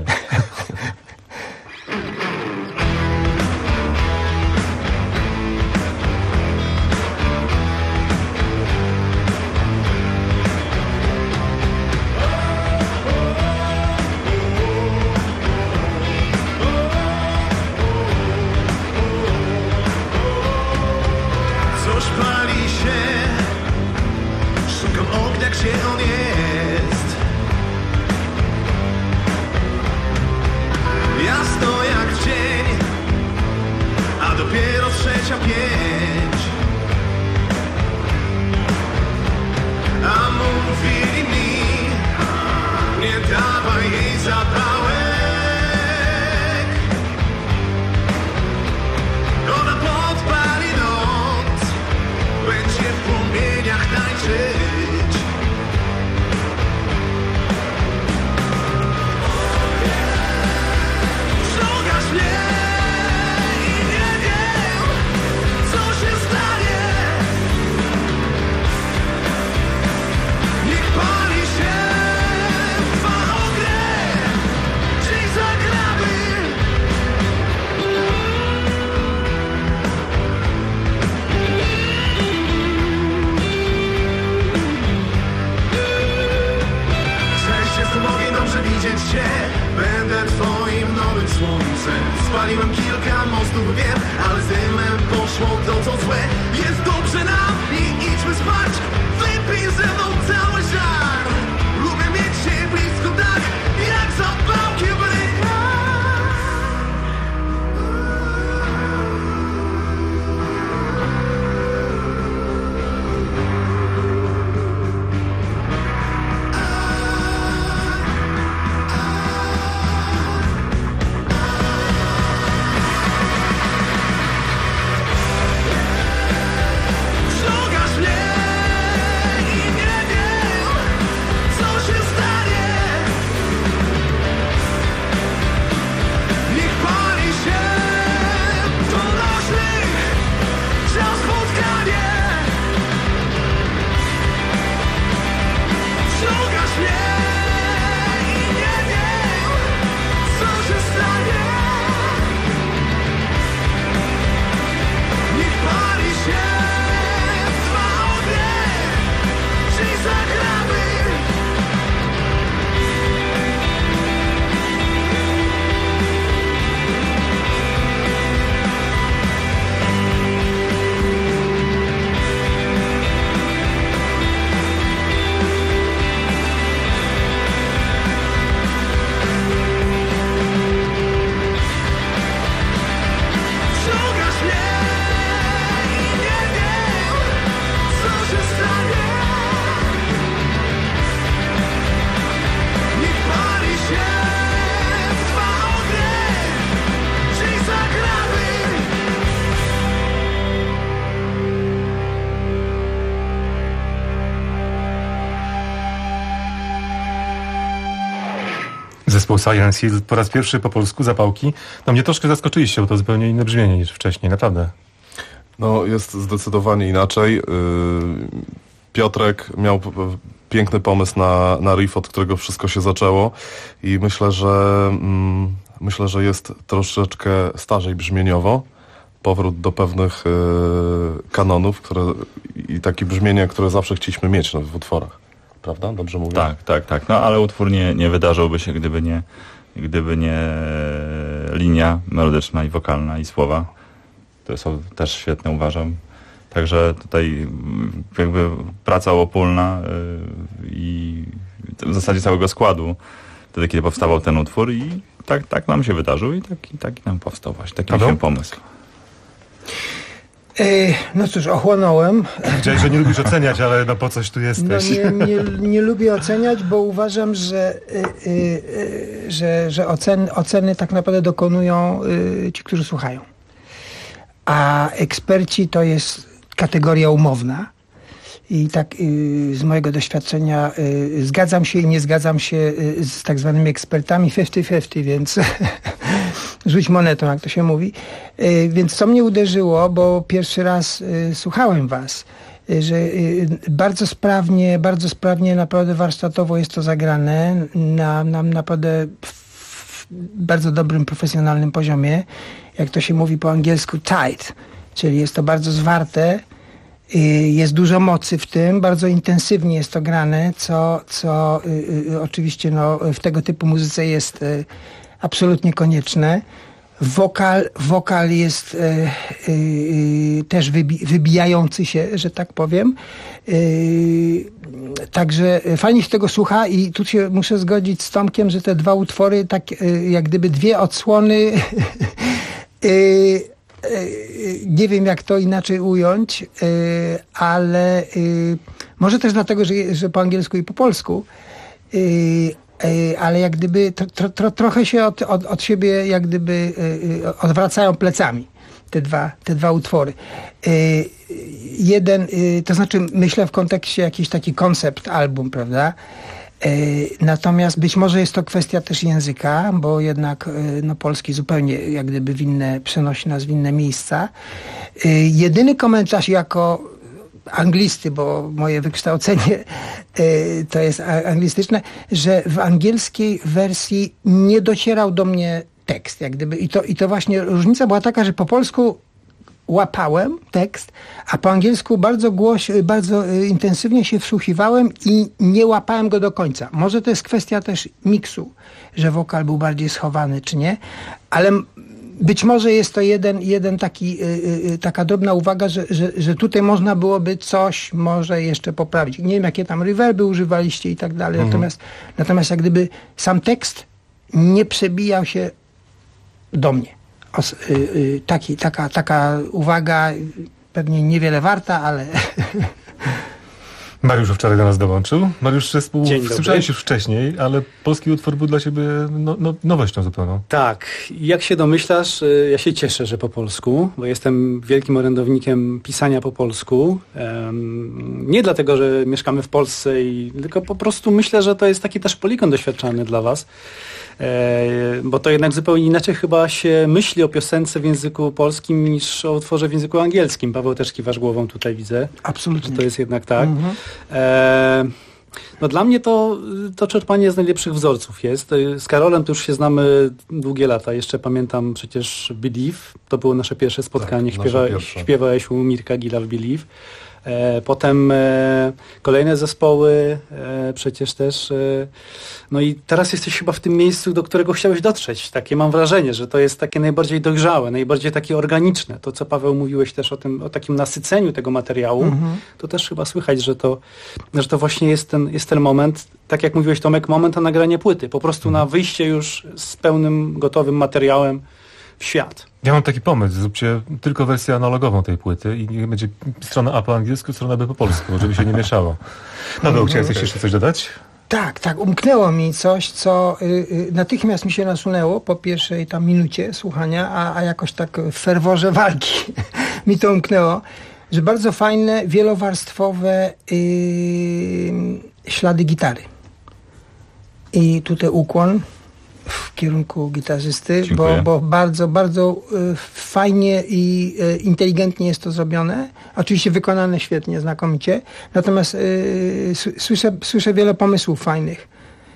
Spaliłem kilka mostów, wiem, ale z dymem poszło to, co złe. Jest dobrze nam i idźmy spać. Wypij ze mną cały żar. Lubię mieć się blisko tak, jak zapałki w rękach. Zespół Silence Hill po raz pierwszy po polsku, Zapałki. No mnie troszkę zaskoczyliście, bo to zupełnie inne brzmienie niż wcześniej, naprawdę. No jest zdecydowanie inaczej. Piotrek miał piękny pomysł na riff, od którego wszystko się zaczęło i myślę, że jest troszeczkę starzej brzmieniowo. Powrót do pewnych kanonów, i takie brzmienia, które zawsze chcieliśmy mieć w utworach. Prawda? Dobrze mówię? Tak. No ale utwór nie wydarzyłby się, gdyby nie linia melodyczna i wokalna i słowa, które są też świetne, uważam. Także tutaj jakby praca obopólna i w zasadzie całego składu, wtedy kiedy powstawał ten utwór i tak nam się wydarzył i taki nam powstał właśnie, taki się pomysł. No cóż, ochłonąłem. Wiedziałeś, że nie lubisz oceniać, ale no po coś tu jesteś. No nie lubię oceniać, bo uważam, że oceny tak naprawdę dokonują ci, którzy słuchają. A eksperci to jest kategoria umowna. I tak z mojego doświadczenia zgadzam się i nie zgadzam się z tak zwanymi ekspertami 50-50, więc rzuć monetą, jak to się mówi. Więc co mnie uderzyło, bo pierwszy raz słuchałem was, że bardzo sprawnie, naprawdę warsztatowo jest to zagrane na naprawdę bardzo dobrym, profesjonalnym poziomie. Jak to się mówi po angielsku, tight, czyli jest to bardzo zwarte. Jest dużo mocy w tym, bardzo intensywnie jest to grane, co oczywiście w tego typu muzyce jest absolutnie konieczne. Wokal jest też wybijający się, że tak powiem. Także fajnie się tego słucha i tu się muszę zgodzić z Tomkiem, że te dwa utwory, tak jak gdyby dwie odsłony nie wiem, jak to inaczej ująć, ale może też dlatego, że po angielsku i po polsku, ale jak gdyby trochę się od siebie jak gdyby odwracają plecami te dwa utwory. Jeden, to znaczy myślę w kontekście jakiś taki koncept album, prawda? Natomiast być może jest to kwestia też języka, bo jednak polski zupełnie jak gdyby przenosi nas w inne miejsca. Jedyny komentarz jako anglisty, bo moje wykształcenie to jest anglistyczne, że w angielskiej wersji nie docierał do mnie tekst, jak gdyby. I to właśnie różnica była taka, że po polsku łapałem tekst, a po angielsku bardzo intensywnie się wsłuchiwałem i nie łapałem go do końca. Może to jest kwestia też miksu, że wokal był bardziej schowany, czy nie, ale być może jest to jeden taka drobna uwaga, że tutaj można byłoby coś może jeszcze poprawić. Nie wiem, jakie tam rewerby używaliście i tak dalej, natomiast jak gdyby sam tekst nie przebijał się do mnie. Taka uwaga, pewnie niewiele warta, ale... Mariusz wczoraj do nas dołączył. Mariusz, słyszałeś już wcześniej, ale polski utwór był dla ciebie nowością zupełną. Tak. Jak się domyślasz, ja się cieszę, że po polsku, bo jestem wielkim orędownikiem pisania po polsku. Nie dlatego, że mieszkamy w Polsce, tylko po prostu myślę, że to jest taki też poligon doświadczalny dla was. Bo to jednak zupełnie inaczej chyba się myśli o piosence w języku polskim niż o utworze w języku angielskim. Paweł też kiwasz głową, tutaj widzę. Absolutnie. Że to jest jednak tak. Dla mnie to czerpanie z najlepszych wzorców jest. Z Karolem to już się znamy długie lata. Jeszcze pamiętam przecież Believe. To było nasze pierwsze spotkanie. Tak, śpiewałeś u Mirka Gila w Believe. Potem kolejne zespoły, przecież też. No i teraz jesteś chyba w tym miejscu, do którego chciałeś dotrzeć. Takie mam wrażenie, że to jest takie najbardziej dojrzałe, najbardziej takie organiczne. To, co Paweł mówiłeś też o takim nasyceniu tego materiału, to też chyba słychać, że to właśnie jest ten moment, tak jak mówiłeś, Tomek, moment na nagranie płyty. Po prostu na wyjście już z pełnym, gotowym materiałem w świat. Ja mam taki pomysł, zróbcie tylko wersję analogową tej płyty i niech będzie strona A po angielsku, strona B po polsku, żeby się nie mieszało. Paweł, chciałeś jeszcze coś dodać? Tak, umknęło mi coś, co natychmiast mi się nasunęło po pierwszej tam minucie słuchania, a jakoś tak w ferworze walki mi to umknęło, że bardzo fajne, wielowarstwowe ślady gitary. I tutaj ukłon w kierunku gitarzysty, bo bardzo, bardzo fajnie i inteligentnie jest to zrobione. Oczywiście wykonane świetnie, znakomicie. Natomiast słyszę wiele pomysłów fajnych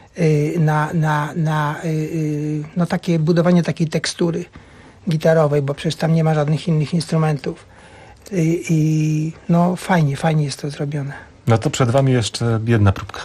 na takie budowanie takiej tekstury gitarowej, bo przecież tam nie ma żadnych innych instrumentów. I fajnie jest to zrobione. No to przed wami jeszcze jedna próbka.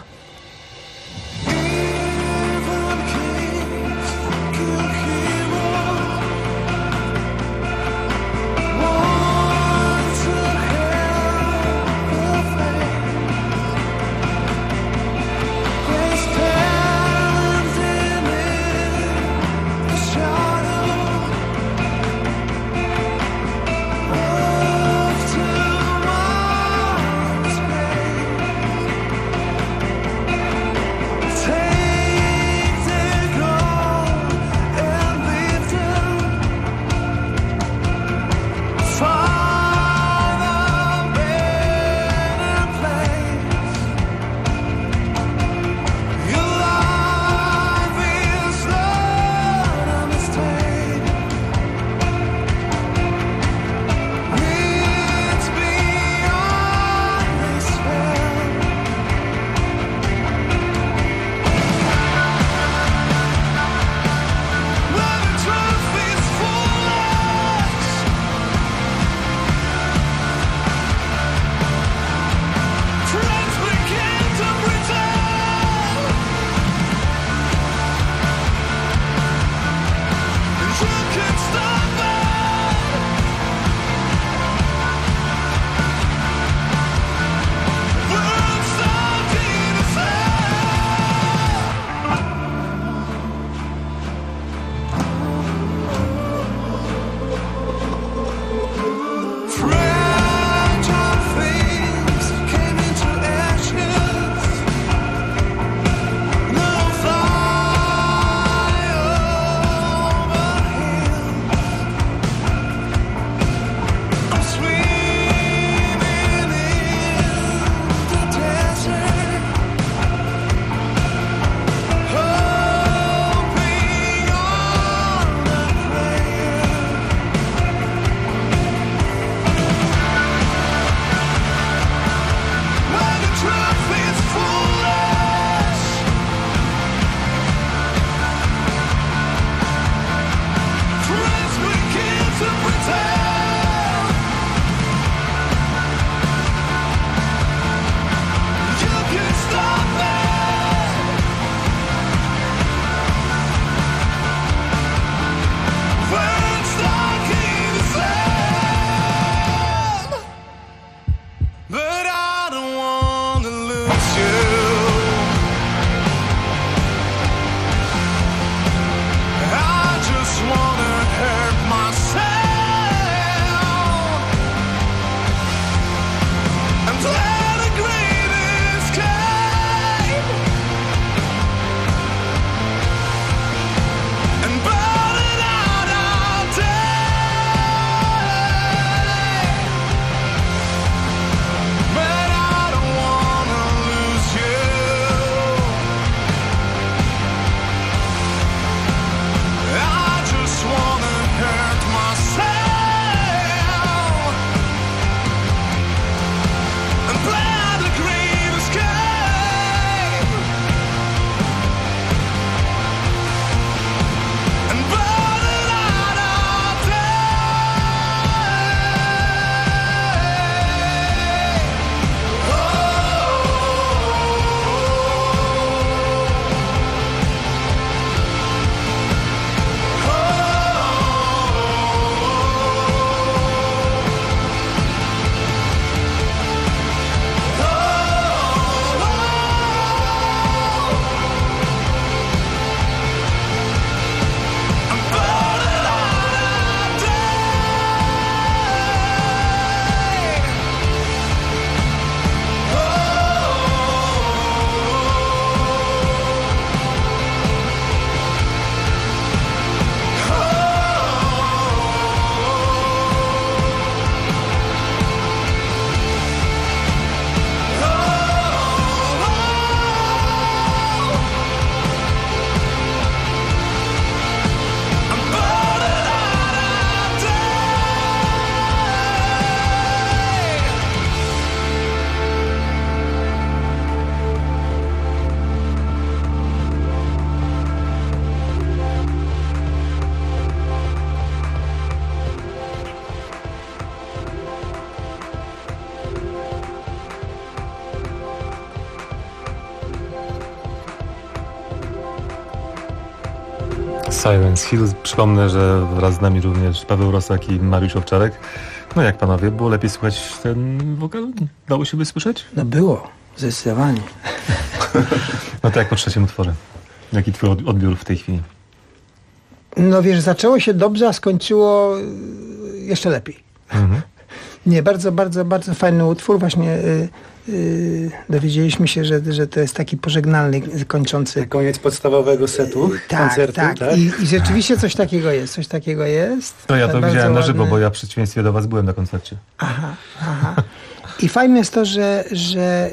Silence Hill. Przypomnę, że wraz z nami również Paweł Rosak i Mariusz Owczarek. No jak panowie, było lepiej słychać ten wokal? Dało się wysłyszeć? No było, zdecydowanie. No to jak po trzecim utworze? Jaki twój odbiór w tej chwili? No wiesz, zaczęło się dobrze, a skończyło jeszcze lepiej. Nie, bardzo, bardzo, bardzo fajny utwór. Właśnie dowiedzieliśmy się, że to jest taki pożegnalny, kończący. Na koniec podstawowego setu koncertu. Tak. I rzeczywiście coś takiego jest. To ja to widziałem na żywo, bo ja w przeciwieństwie do was byłem na koncercie. Aha. I fajne jest to, że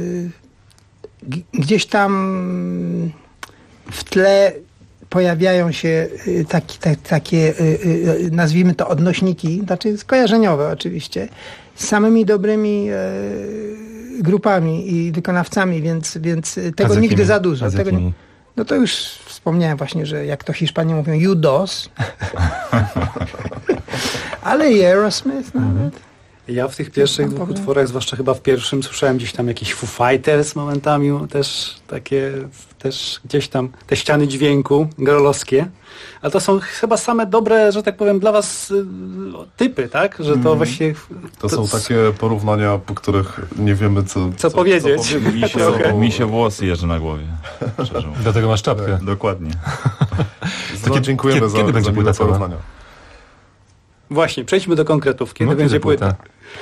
gdzieś tam w tle pojawiają się takie nazwijmy to odnośniki, znaczy skojarzeniowe oczywiście, z samymi dobrymi grupami i wykonawcami, więc tego nigdy za dużo. No to już wspomniałem właśnie, że jak to Hiszpanie mówią, U2, ale i Aerosmith nawet. Ja w tych pierwszych dwóch utworach, zwłaszcza chyba w pierwszym, słyszałem gdzieś tam jakieś Foo Fighters momentami, też gdzieś tam te ściany dźwięku grolowskie. Ale to są chyba same dobre, że tak powiem, dla was typy, tak? Że to właściwie... To są takie porównania, po których nie wiemy co powiedzieć. Mi się włosy jeżdżą na głowie. Dlatego masz czapkę. Dokładnie. Dziękujemy za kiedy będzie płyta porównania. Właśnie, przejdźmy do konkretów. Kiedy będzie płyta?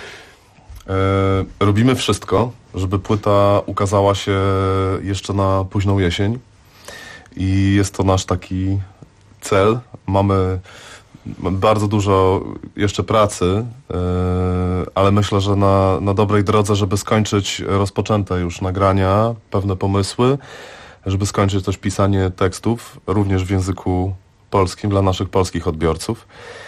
Robimy wszystko, żeby płyta ukazała się jeszcze na późną jesień. I jest to nasz taki cel. Mamy bardzo dużo jeszcze pracy, ale myślę, że na dobrej drodze, żeby skończyć rozpoczęte już nagrania, pewne pomysły, żeby skończyć też pisanie tekstów, również w języku polskim dla naszych polskich odbiorców.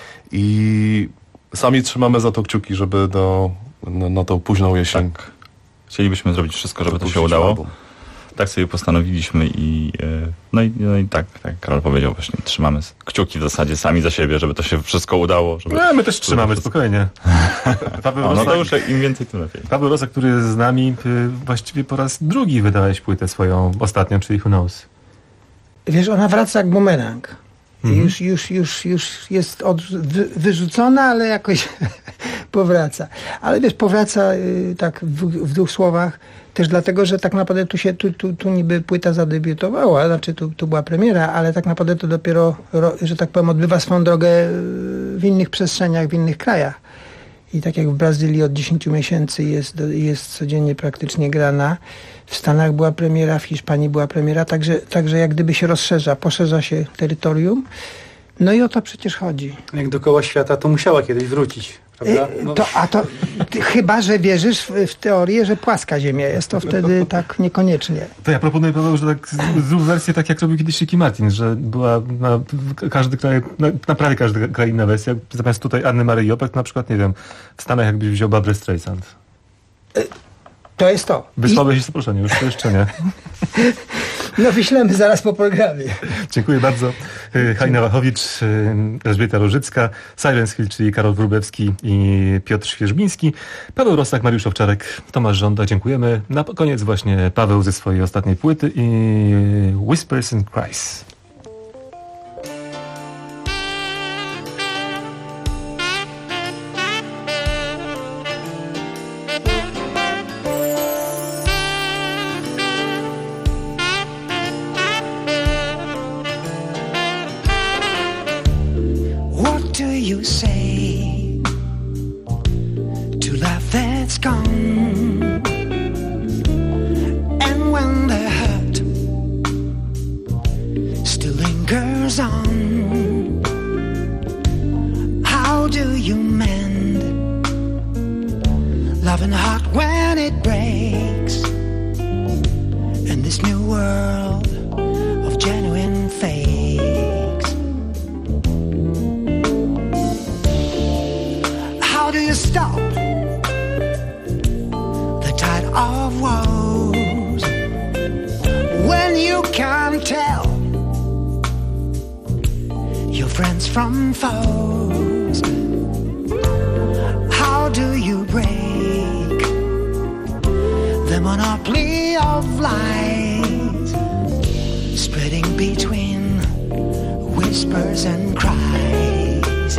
I sami trzymamy za to kciuki, żeby na tą późną jesień. Tak. Chcielibyśmy zrobić wszystko, żeby to się udało. Album. Tak sobie postanowiliśmy i tak Karol powiedział, właśnie trzymamy kciuki w zasadzie sami za siebie, żeby to się wszystko udało. My też trzymamy, spokojnie. No to już im więcej, tym lepiej. Paweł Rosak, który jest z nami, właściwie po raz drugi wydałeś płytę swoją ostatnią, czyli Who Knows. Wiesz, ona wraca jak bumerang. Już jest wyrzucona, ale jakoś powraca. Ale wiesz, powraca tak w dwóch słowach też dlatego, że tak naprawdę tu niby płyta zadebiutowała, znaczy tu była premiera, ale tak naprawdę to dopiero, że tak powiem, odbywa swoją drogę w innych przestrzeniach, w innych krajach. I tak jak w Brazylii od 10 miesięcy jest codziennie praktycznie grana. W Stanach była premiera, w Hiszpanii była premiera, także jak gdyby się poszerza się terytorium. No i o to przecież chodzi. Jak dookoła świata, to musiała kiedyś wrócić, prawda? No. Chyba, że wierzysz w teorię, że płaska Ziemia jest, to wtedy tak niekoniecznie. To ja proponuję, Paweł, że tak zrób wersję tak, jak robił kiedyś Ricky Martin, że była na prawie każdy kraj inna wersja. Zamiast tutaj Anny Maryi Jopek, na przykład, nie wiem, w Stanach jakbyś wziął Barbra Streisand. To jest to. Wysłałeś się zaproszenie, już to jeszcze nie. No wyślemy zaraz po programie. Dziękuję bardzo. Halina Wachowicz, Elżbieta Rożycka, Silence Hill, czyli Karol Wróblewski i Piotr Świerzbiński, Paweł Rosak, Mariusz Owczarek, Tomasz Żąda. Dziękujemy. Na koniec właśnie Paweł ze swojej ostatniej płyty i Whispers and Cries. You say to life that's gone, and when the hurt still lingers on, how do you mend loving heart when it breaks in this new world of genuine faith? How do you stop the tide of woes when you can't tell your friends from foes? How do you break the monopoly of lies spreading between whispers and cries.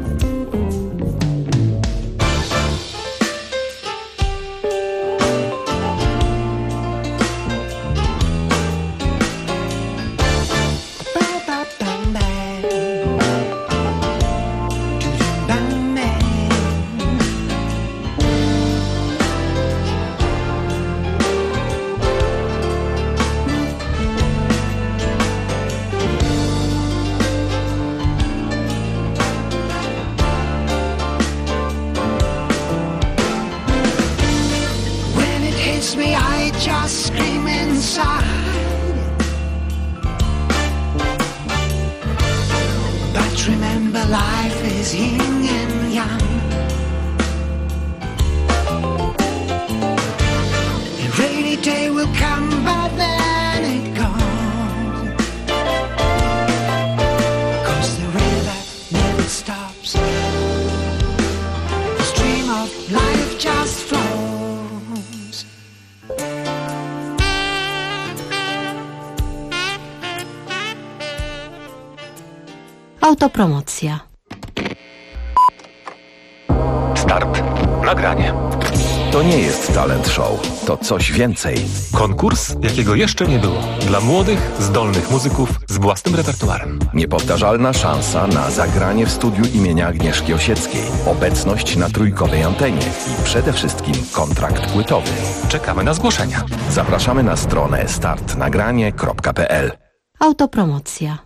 Me, I just scream inside. But remember, life is yin and yang. A rainy day will come, but then it goes. 'Cause the river never stops. The stream of life just flows. Autopromocja. Start. Nagranie. To nie jest talent show, to coś więcej. Konkurs, jakiego jeszcze nie było. Dla młodych, zdolnych muzyków z własnym repertuarem. Niepowtarzalna szansa na zagranie w studiu imienia Agnieszki Osieckiej. Obecność na trójkowej antenie i przede wszystkim kontrakt płytowy. Czekamy na zgłoszenia. Zapraszamy na stronę startnagranie.pl. Autopromocja.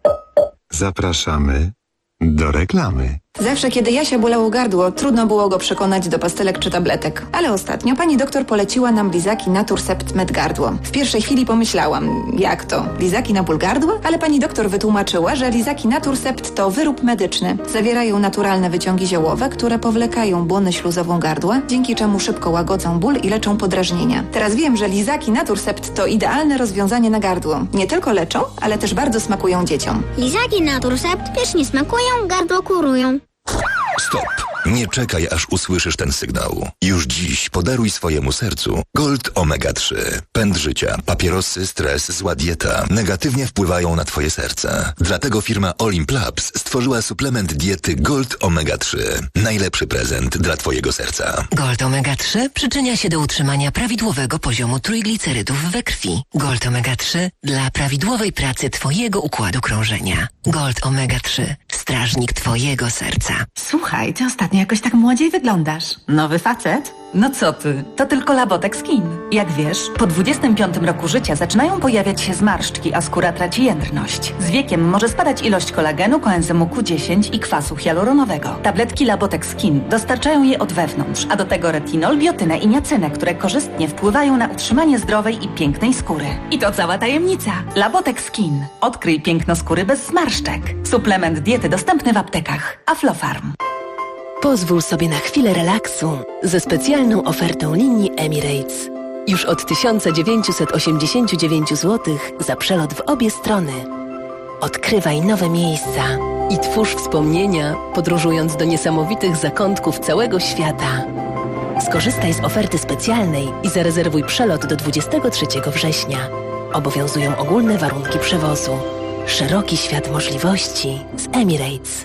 Zapraszamy do reklamy. Zawsze, kiedy Jasia bolało gardło, trudno było go przekonać do pastelek czy tabletek. Ale ostatnio pani doktor poleciła nam lizaki Naturcept Med Gardło. W pierwszej chwili pomyślałam, jak to? Lizaki na ból gardła? Ale pani doktor wytłumaczyła, że lizaki Naturcept to wyrób medyczny. Zawierają naturalne wyciągi ziołowe, które powlekają błonę śluzową gardła, dzięki czemu szybko łagodzą ból i leczą podrażnienia. Teraz wiem, że lizaki Naturcept to idealne rozwiązanie na gardło. Nie tylko leczą, ale też bardzo smakują dzieciom. Lizaki Naturcept pysznie smakują, gardło kurują. Stop! Nie czekaj, aż usłyszysz ten sygnał. Już dziś podaruj swojemu sercu Gold Omega 3. Pęd życia, papierosy, stres, zła dieta negatywnie wpływają na twoje serce. Dlatego firma Olymp Labs stworzyła suplement diety Gold Omega 3. Najlepszy prezent dla twojego serca. Gold Omega 3 przyczynia się do utrzymania prawidłowego poziomu trójglicerydów we krwi. Gold Omega 3 dla prawidłowej pracy twojego układu krążenia. Gold Omega 3. Strażnik twojego serca. Słuchaj, ty ostatnio jakoś tak młodziej wyglądasz. Nowy facet? No co ty, to tylko Labotex Skin. Jak wiesz, po 25 roku życia zaczynają pojawiać się zmarszczki, a skóra traci jędrność. Z wiekiem może spadać ilość kolagenu, koenzymu Q10 i kwasu hialuronowego. Tabletki Labotex Skin dostarczają je od wewnątrz, a do tego retinol, biotynę i niacynę, które korzystnie wpływają na utrzymanie zdrowej i pięknej skóry. I to cała tajemnica. Labotex Skin. Odkryj piękno skóry bez zmarszczek. Suplement diety dostępny w aptekach. Aflofarm. Pozwól sobie na chwilę relaksu ze specjalną ofertą linii Emirates. Już od 1989 zł za przelot w obie strony. Odkrywaj nowe miejsca i twórz wspomnienia, podróżując do niesamowitych zakątków całego świata. Skorzystaj z oferty specjalnej i zarezerwuj przelot do 23 września. Obowiązują ogólne warunki przewozu. Szeroki świat możliwości z Emirates.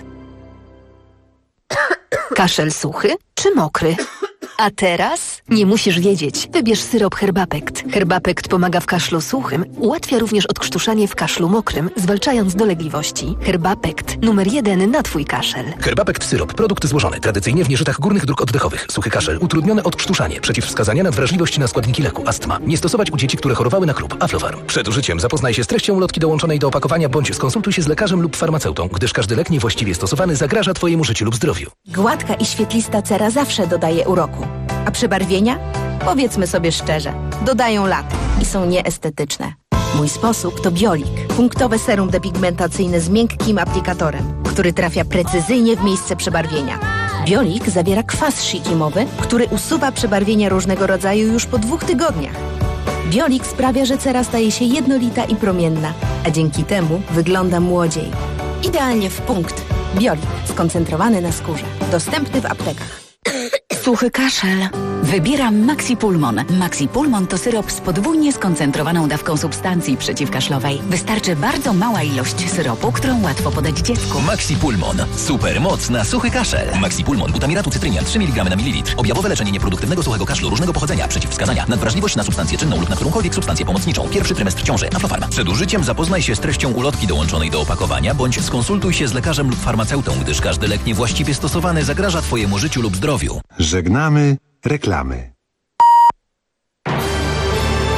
Kaszel suchy czy mokry? A teraz nie musisz wiedzieć. Wybierz syrop Herbapekt. Herbapekt pomaga w kaszlu suchym, ułatwia również odkrztuszanie w kaszlu mokrym, zwalczając dolegliwości. Herbapekt. Numer 1 na twój kaszel. Herbapekt syrop. Produkt złożony tradycyjnie w nieżytach górnych dróg oddechowych. Suchy kaszel. Utrudnione odkrztuszanie. Przeciwwskazania na wrażliwość na składniki leku. Astma. Nie stosować u dzieci, które chorowały na chrób. Aflofarm. Przed użyciem zapoznaj się z treścią ulotki dołączonej do opakowania bądź skonsultuj się z lekarzem lub farmaceutą, gdyż każdy lek niewłaściwie stosowany zagraża twojemu życiu lub zdrowiu. Gładka i świetlista cera zawsze dodaje uroku. A przebarwienia? Powiedzmy sobie szczerze, dodają lat i są nieestetyczne. Mój sposób to Biolik. Punktowe serum depigmentacyjne z miękkim aplikatorem, który trafia precyzyjnie w miejsce przebarwienia. Biolik zawiera kwas shikimowy, który usuwa przebarwienia różnego rodzaju już po 2 tygodniach. Biolik sprawia, że cera staje się jednolita i promienna, a dzięki temu wygląda młodziej. Idealnie w punkt. Biolik skoncentrowany na skórze. Dostępny w aptekach. Suchy kaszel. Wybieram Maxipulmon. Maxipulmon to syrop z podwójnie skoncentrowaną dawką substancji przeciwkaszlowej. Wystarczy bardzo mała ilość syropu, którą łatwo podać dziecku. Maxipulmon. Super moc na suchy kaszel. Maxipulmon. Butamiratu cytrynia 3 mg na mililitr. Objawowe leczenie nieproduktywnego suchego kaszlu różnego pochodzenia. Przeciwwskazania. Nadwrażliwość na substancję czynną lub na którąkolwiek substancję pomocniczą. Pierwszy trymestr ciąży. Aflofarm. Przed użyciem zapoznaj się z treścią ulotki dołączonej do opakowania, bądź skonsultuj się z lekarzem lub farmaceutą, gdyż każdy lek niewłaściwie stosowany zagraża Twojemu życiu lub zdrowiu. Żegnamy reklamy.